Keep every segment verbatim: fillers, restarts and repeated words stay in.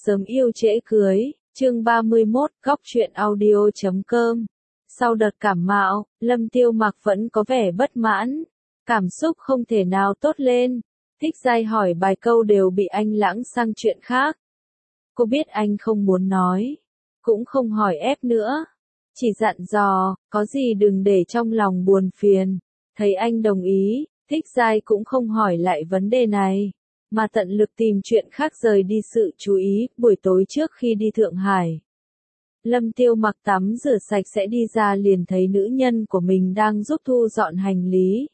Sớm yêu trễ cưới, chương ba mươi mốt, góc truyện audio chấm com. Sau đợt cảm mạo, Lâm Tiêu Mặc vẫn có vẻ bất mãn, cảm xúc không thể nào tốt lên. Thích Giai hỏi vài câu đều bị anh lãng sang chuyện khác. Cô biết anh không muốn nói, cũng không hỏi ép nữa, chỉ dặn dò, có gì đừng để trong lòng buồn phiền. Thấy anh đồng ý, Thích Giai cũng không hỏi lại vấn đề này, mà tận lực tìm chuyện khác rời đi sự chú ý. Buổi tối trước khi đi Thượng Hải, Lâm Tiêu Mặc tắm rửa sạch sẽ đi ra liền thấy nữ nhân của mình đang giúp thu dọn hành lý.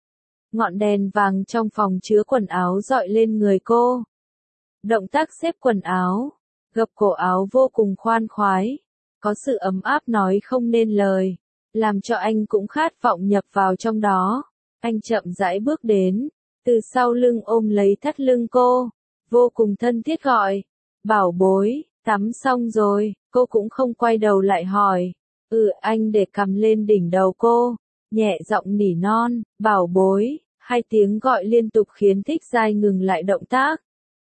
Ngọn đèn vàng trong phòng chứa quần áo dọi lên người cô. Động tác xếp quần áo, gập cổ áo vô cùng khoan khoái, có sự ấm áp nói không nên lời, làm cho anh cũng khát vọng nhập vào trong đó. Anh chậm rãi bước đến, từ sau lưng ôm lấy thắt lưng cô, vô cùng thân thiết gọi, bảo bối, tắm xong rồi. Cô cũng không quay đầu lại hỏi, ừ. Anh để cầm lên đỉnh đầu cô, nhẹ giọng nỉ non, bảo bối. Hai tiếng gọi liên tục khiến Thích Giai ngừng lại động tác.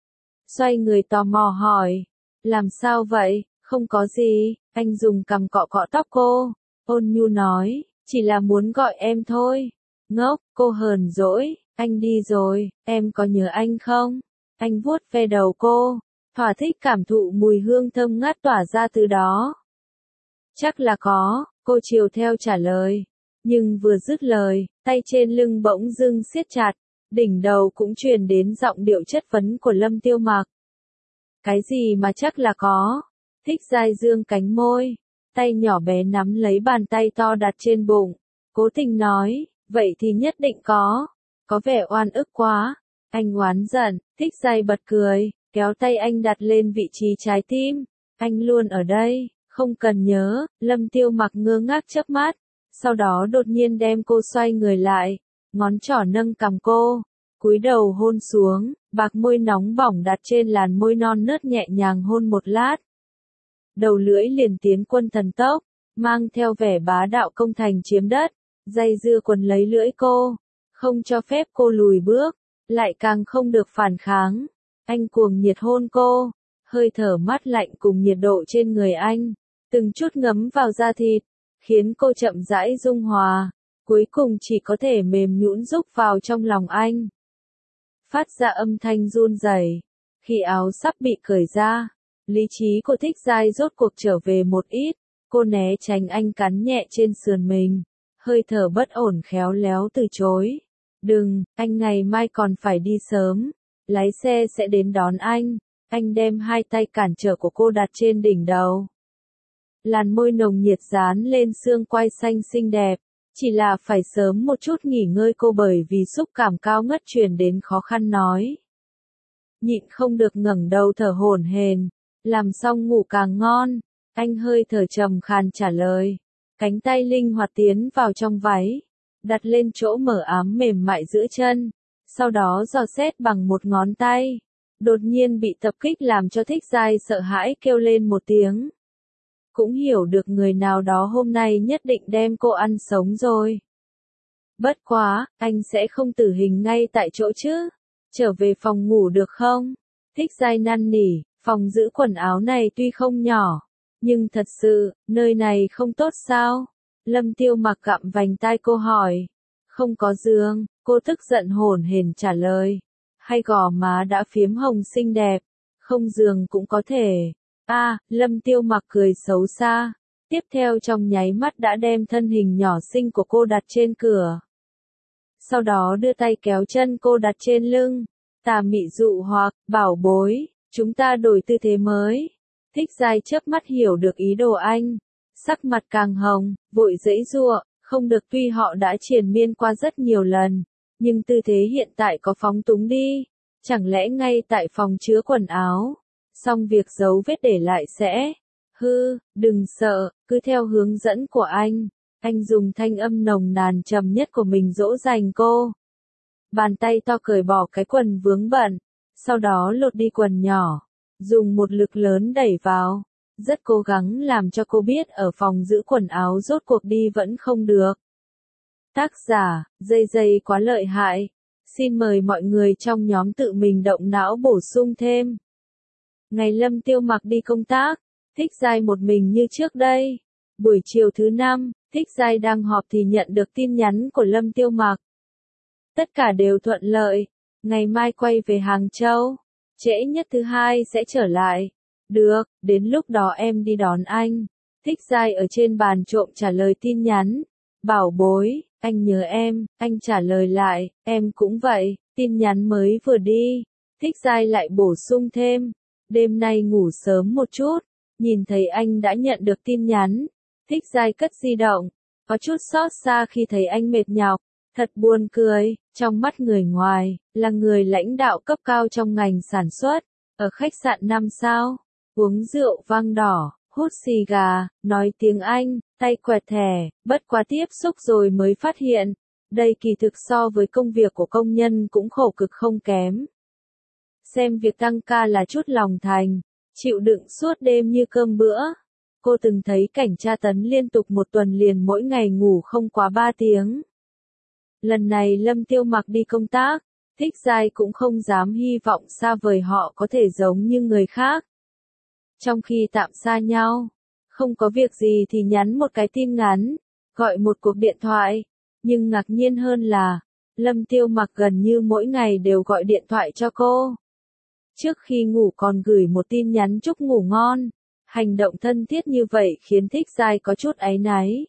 Xoay người tò mò hỏi, làm sao vậy? Không có gì. Anh dùng cằm cọ cọ tóc cô, ôn nhu nói, chỉ là muốn gọi em thôi. Ngốc, cô hờn dỗi, anh đi rồi, em có nhớ anh không? Anh vuốt ve đầu cô, thỏa thích cảm thụ mùi hương thơm ngát tỏa ra từ đó. Chắc là có, cô chiều theo trả lời. Nhưng vừa dứt lời, tay trên lưng bỗng dưng siết chặt, đỉnh đầu cũng truyền đến giọng điệu chất vấn của Lâm Tiêu Mặc. Cái gì mà chắc là có? Thích Giai dương cánh môi, tay nhỏ bé nắm lấy bàn tay to đặt trên bụng, cố tình nói, vậy thì nhất định có. Có vẻ oan ức quá. Anh oán giận. Thích Giai bật cười, kéo tay anh đặt lên vị trí trái tim. Anh luôn ở đây, không cần nhớ. Lâm Tiêu Mặc ngơ ngác chớp mắt, sau đó đột nhiên đem cô xoay người lại, ngón trỏ nâng cằm cô, cúi đầu hôn xuống, bạc môi nóng bỏng đặt trên làn môi non nớt nhẹ nhàng hôn một lát. Đầu lưỡi liền tiến quân thần tốc, mang theo vẻ bá đạo công thành chiếm đất, dây dưa quấn lấy lưỡi cô, không cho phép cô lùi bước, lại càng không được phản kháng. Anh cuồng nhiệt hôn cô, hơi thở mát lạnh cùng nhiệt độ trên người anh, từng chút ngấm vào da thịt, khiến cô chậm rãi dung hòa, cuối cùng chỉ có thể mềm nhũn rúc vào trong lòng anh. Phát ra âm thanh run rẩy, khi áo sắp bị cởi ra, lý trí của Thích Giai rốt cuộc trở về một ít, cô né tránh anh cắn nhẹ trên sườn mình, hơi thở bất ổn khéo léo từ chối. Đừng, anh ngày mai còn phải đi sớm, lái xe sẽ đến đón anh. Anh đem hai tay cản trở của cô đặt trên đỉnh đầu. Làn môi nồng nhiệt dán lên xương quai xanh xinh đẹp, chỉ là phải sớm một chút nghỉ ngơi cô bởi vì xúc cảm cao ngất truyền đến khó khăn nói. Nhịn không được ngẩng đầu thở hổn hển, làm xong ngủ càng ngon. Anh hơi thở trầm khàn trả lời, cánh tay linh hoạt tiến vào trong váy, đặt lên chỗ mở ám mềm mại giữa chân, sau đó dò xét bằng một ngón tay. Đột nhiên bị tập kích làm cho Thích Giai sợ hãi kêu lên một tiếng. Cũng hiểu được người nào đó hôm nay nhất định đem cô ăn sống rồi. Bất quá, anh sẽ không tử hình ngay tại chỗ chứ. Trở về phòng ngủ được không? Thích Giai năn nỉ, phòng giữ quần áo này tuy không nhỏ, nhưng thật sự, nơi này không tốt sao? Lâm Tiêu Mặc gặm vành tai cô hỏi. Không có giường, cô tức giận hổn hển trả lời. Hay gò má đã phiếm hồng xinh đẹp, không giường cũng có thể. A, à, Lâm Tiêu Mặc cười xấu xa, tiếp theo trong nháy mắt đã đem thân hình nhỏ xinh của cô đặt trên cửa. Sau đó đưa tay kéo chân cô đặt trên lưng, tà mị dụ hoặc, bảo bối, chúng ta đổi tư thế mới. Thích Giai chớp mắt hiểu được ý đồ anh, sắc mặt càng hồng, vội giãy giụa, không được. Tuy họ đã triền miên qua rất nhiều lần, nhưng tư thế hiện tại có phóng túng đi, chẳng lẽ ngay tại phòng chứa quần áo. Xong việc dấu vết để lại sẽ, hư, đừng sợ, cứ theo hướng dẫn của anh. Anh dùng thanh âm nồng nàn trầm nhất của mình dỗ dành cô. Bàn tay to cởi bỏ cái quần vướng bận, sau đó lột đi quần nhỏ, dùng một lực lớn đẩy vào, rất cố gắng làm cho cô biết ở phòng giữ quần áo rốt cuộc đi vẫn không được. Tác giả, dây dây quá lợi hại. Xin mời mọi người trong nhóm tự mình động não bổ sung thêm. Ngày Lâm Tiêu Mặc đi công tác, Thích Giai một mình như trước đây. Buổi chiều thứ năm, Thích Giai đang họp thì nhận được tin nhắn của Lâm Tiêu Mặc. Tất cả đều thuận lợi, ngày mai quay về Hàng Châu, trễ nhất thứ hai sẽ trở lại. Được, đến lúc đó em đi đón anh. Thích Giai ở trên bàn trộm trả lời tin nhắn. Bảo bối, anh nhớ em, anh trả lời lại, em cũng vậy, tin nhắn mới vừa đi. Thích Giai lại bổ sung thêm, đêm nay ngủ sớm một chút. Nhìn thấy anh đã nhận được tin nhắn, Thích Giai cất di động, có chút xót xa khi thấy anh mệt nhọc, thật buồn cười, trong mắt người ngoài, là người lãnh đạo cấp cao trong ngành sản xuất, ở khách sạn năm sao, uống rượu vang đỏ, hút xì gà, nói tiếng Anh, tay quẹt thẻ, bất quá tiếp xúc rồi mới phát hiện, đây kỳ thực so với công việc của công nhân cũng khổ cực không kém. Xem việc tăng ca là chút lòng thành, chịu đựng suốt đêm như cơm bữa. Cô từng thấy cảnh tra tấn liên tục một tuần liền mỗi ngày ngủ không quá ba tiếng. Lần này Lâm Tiêu Mặc đi công tác, Thích Giai cũng không dám hy vọng xa vời họ có thể giống như người khác. Trong khi tạm xa nhau, không có việc gì thì nhắn một cái tin ngắn, gọi một cuộc điện thoại. Nhưng ngạc nhiên hơn là, Lâm Tiêu Mặc gần như mỗi ngày đều gọi điện thoại cho cô. Trước khi ngủ còn gửi một tin nhắn chúc ngủ ngon. Hành động thân thiết như vậy khiến Thích Giai có chút áy náy.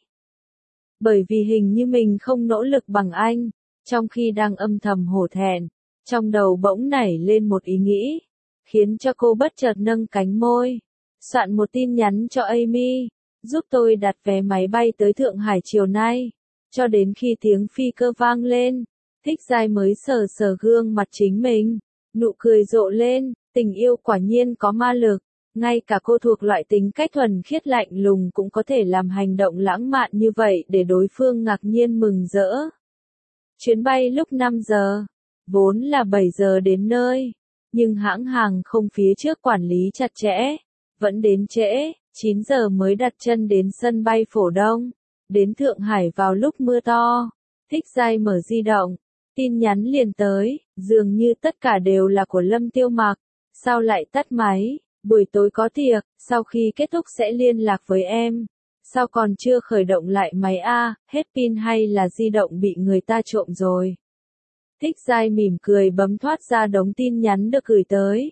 Bởi vì hình như mình không nỗ lực bằng anh, trong khi đang âm thầm hổ thẹn, trong đầu bỗng nảy lên một ý nghĩ, khiến cho cô bất chợt nâng cánh môi, soạn một tin nhắn cho Amy, giúp tôi đặt vé máy bay tới Thượng Hải chiều nay. Cho đến khi tiếng phi cơ vang lên, Thích Giai mới sờ sờ gương mặt chính mình, nụ cười rộ lên, tình yêu quả nhiên có ma lực. Ngay cả cô thuộc loại tính cách thuần khiết lạnh lùng cũng có thể làm hành động lãng mạn như vậy để đối phương ngạc nhiên mừng rỡ. Chuyến bay lúc năm giờ, vốn là bảy giờ đến nơi, nhưng hãng hàng không phía trước quản lý chặt chẽ, vẫn đến trễ, chín giờ mới đặt chân đến sân bay Phổ Đông, đến Thượng Hải vào lúc mưa to. Thích Giai mở di động, tin nhắn liền tới, dường như tất cả đều là của Lâm Tiêu Mặc, sao lại tắt máy? Buổi tối có tiệc, sau khi kết thúc sẽ liên lạc với em. Sao còn chưa khởi động lại máy a, hết pin hay là di động bị người ta trộm rồi? Thích Giai mỉm cười bấm thoát ra đống tin nhắn được gửi tới.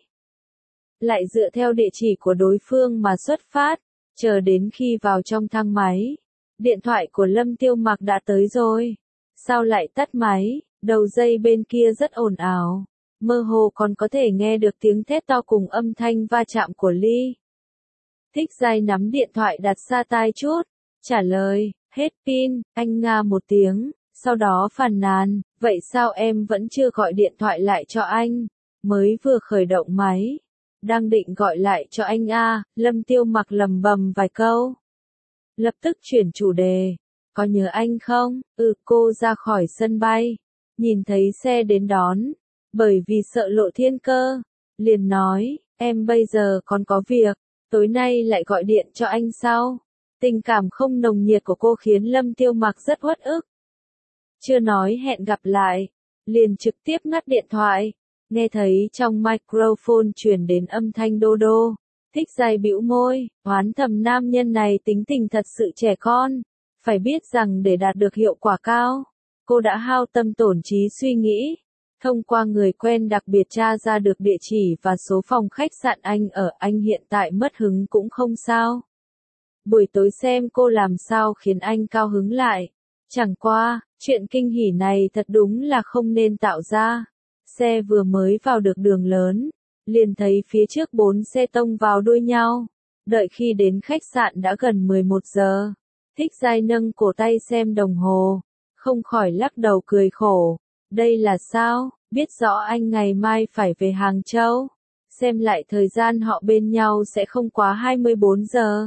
Lại dựa theo địa chỉ của đối phương mà xuất phát, chờ đến khi vào trong thang máy. Điện thoại của Lâm Tiêu Mặc đã tới rồi. Sao lại tắt máy? Đầu dây bên kia rất ồn ào. Mơ hồ còn có thể nghe được tiếng thét to cùng âm thanh va chạm của ly. Thích Giai nắm điện thoại đặt xa tai chút, trả lời, hết pin, anh nga một tiếng, sau đó phàn nàn, vậy sao em vẫn chưa gọi điện thoại lại cho anh, mới vừa khởi động máy, đang định gọi lại cho anh a. Lâm Tiêu Mặc lầm bầm vài câu. Lập tức chuyển chủ đề, có nhớ anh không? Ừ, cô ra khỏi sân bay, nhìn thấy xe đến đón. Bởi vì sợ lộ thiên cơ, liền nói, em bây giờ còn có việc, tối nay lại gọi điện cho anh sau. Tình cảm không nồng nhiệt của cô khiến Lâm Tiêu Mặc rất uất ức. Chưa nói hẹn gặp lại, liền trực tiếp ngắt điện thoại, nghe thấy trong microphone truyền đến âm thanh đô đô. Thích Giai bĩu môi, oán thầm nam nhân này tính tình thật sự trẻ con, phải biết rằng để đạt được hiệu quả cao, cô đã hao tâm tổn trí suy nghĩ. Thông qua người quen đặc biệt tra ra được địa chỉ và số phòng khách sạn anh ở, anh hiện tại mất hứng cũng không sao. Buổi tối xem cô làm sao khiến anh cao hứng lại. Chẳng qua, chuyện kinh hỉ này thật đúng là không nên tạo ra. Xe vừa mới vào được đường lớn, liền thấy phía trước bốn xe tông vào đuôi nhau. Đợi khi đến khách sạn đã gần mười một giờ. Thích Giai nâng cổ tay xem đồng hồ, không khỏi lắc đầu cười khổ. Đây là sao? Biết rõ anh ngày mai phải về Hàng Châu. Xem lại thời gian họ bên nhau sẽ không quá hai mươi bốn giờ.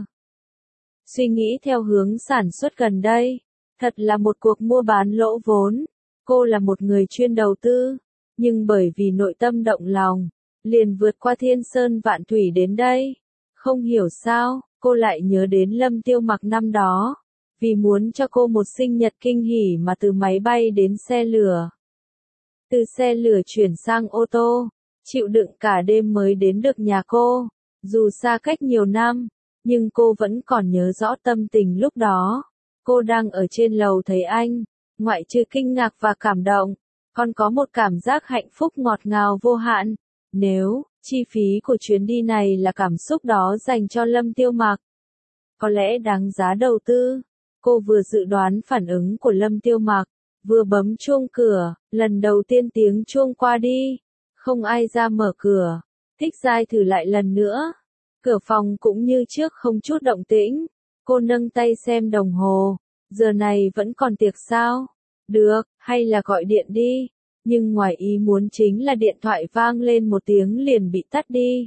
Suy nghĩ theo hướng sản xuất gần đây. Thật là một cuộc mua bán lỗ vốn. Cô là một người chuyên đầu tư. Nhưng bởi vì nội tâm động lòng, liền vượt qua thiên sơn vạn thủy đến đây. Không hiểu sao, cô lại nhớ đến Lâm Tiêu Mặc năm đó. Vì muốn cho cô một sinh nhật kinh hỉ mà từ máy bay đến xe lửa. Từ xe lửa chuyển sang ô tô, chịu đựng cả đêm mới đến được nhà cô. Dù xa cách nhiều năm, nhưng cô vẫn còn nhớ rõ tâm tình lúc đó. Cô đang ở trên lầu thấy anh, ngoại trừ kinh ngạc và cảm động, còn có một cảm giác hạnh phúc ngọt ngào vô hạn. Nếu chi phí của chuyến đi này là cảm xúc đó dành cho Lâm Tiêu Mặc, có lẽ đáng giá đầu tư. Cô vừa dự đoán phản ứng của Lâm Tiêu Mặc, vừa bấm chuông cửa, lần đầu tiên tiếng chuông qua đi, không ai ra mở cửa. Thích Giai thử lại lần nữa, cửa phòng cũng như trước không chút động tĩnh. Cô nâng tay xem đồng hồ, giờ này vẫn còn tiệc sao? Được, hay là gọi điện đi. Nhưng ngoài ý muốn chính là điện thoại vang lên một tiếng liền bị tắt đi.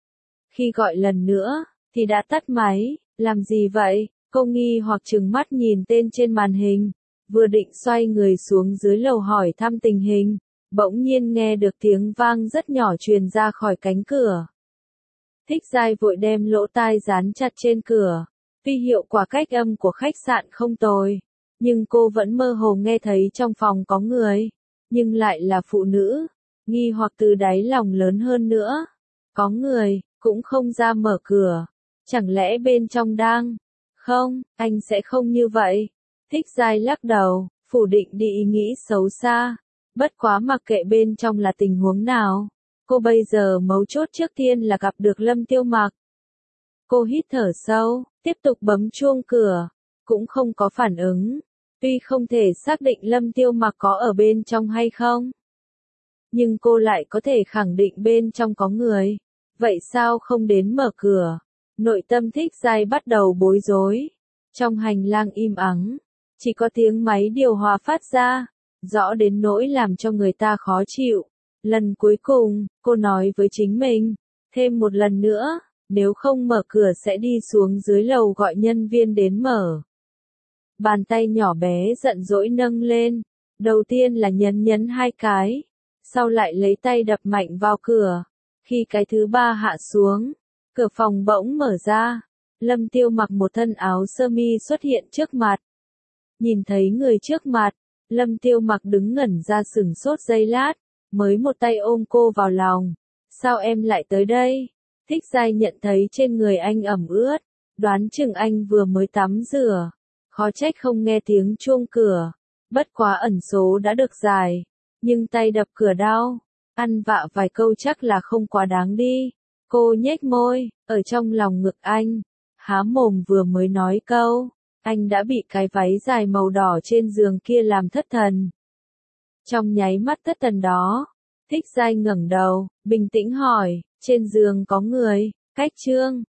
Khi gọi lần nữa, thì đã tắt máy. Làm gì vậy? Cô nghi hoặc trừng mắt nhìn tên trên màn hình. Vừa định xoay người xuống dưới lầu hỏi thăm tình hình, bỗng nhiên nghe được tiếng vang rất nhỏ truyền ra khỏi cánh cửa. Thích Giai vội đem lỗ tai dán chặt trên cửa. Tuy hiệu quả cách âm của khách sạn không tồi, nhưng cô vẫn mơ hồ nghe thấy trong phòng có người, nhưng lại là phụ nữ. Nghi hoặc từ đáy lòng lớn hơn nữa. Có người, cũng không ra mở cửa. Chẳng lẽ bên trong đang? Không, anh sẽ không như vậy. Thích Giai lắc đầu, phủ định đi ý nghĩ xấu xa. Bất quá mặc kệ bên trong là tình huống nào, cô bây giờ mấu chốt trước tiên là gặp được Lâm Tiêu Mặc. Cô hít thở sâu, tiếp tục bấm chuông cửa, cũng không có phản ứng. Tuy không thể xác định Lâm Tiêu Mặc có ở bên trong hay không, nhưng cô lại có thể khẳng định bên trong có người. Vậy sao không đến mở cửa? Nội tâm Thích Giai bắt đầu bối rối. Trong hành lang im ắng, chỉ có tiếng máy điều hòa phát ra, rõ đến nỗi làm cho người ta khó chịu. Lần cuối cùng, cô nói với chính mình, thêm một lần nữa, nếu không mở cửa sẽ đi xuống dưới lầu gọi nhân viên đến mở. Bàn tay nhỏ bé giận dỗi nâng lên, đầu tiên là nhấn nhấn hai cái, sau lại lấy tay đập mạnh vào cửa. Khi cái thứ ba hạ xuống, cửa phòng bỗng mở ra. Lâm Tiêu mặc một thân áo sơ mi xuất hiện trước mặt. Nhìn thấy người trước mặt, Lâm Tiêu mặc đứng ngẩn ra sửng sốt giây lát, mới một tay ôm cô vào lòng. Sao em lại tới đây? Thích Giai nhận thấy trên người anh ẩm ướt, đoán chừng anh vừa mới tắm rửa. Khó trách không nghe tiếng chuông cửa. Bất quá ẩn số đã được giải, nhưng tay đập cửa đau. Ăn vạ vài câu chắc là không quá đáng đi. Cô nhếch môi, ở trong lòng ngực anh, há mồm vừa mới nói câu, anh đã bị cái váy dài màu đỏ trên giường kia làm thất thần. Trong nháy mắt thất thần đó, Thích Giai ngẩng đầu, bình tĩnh hỏi, trên giường có người, cách trương,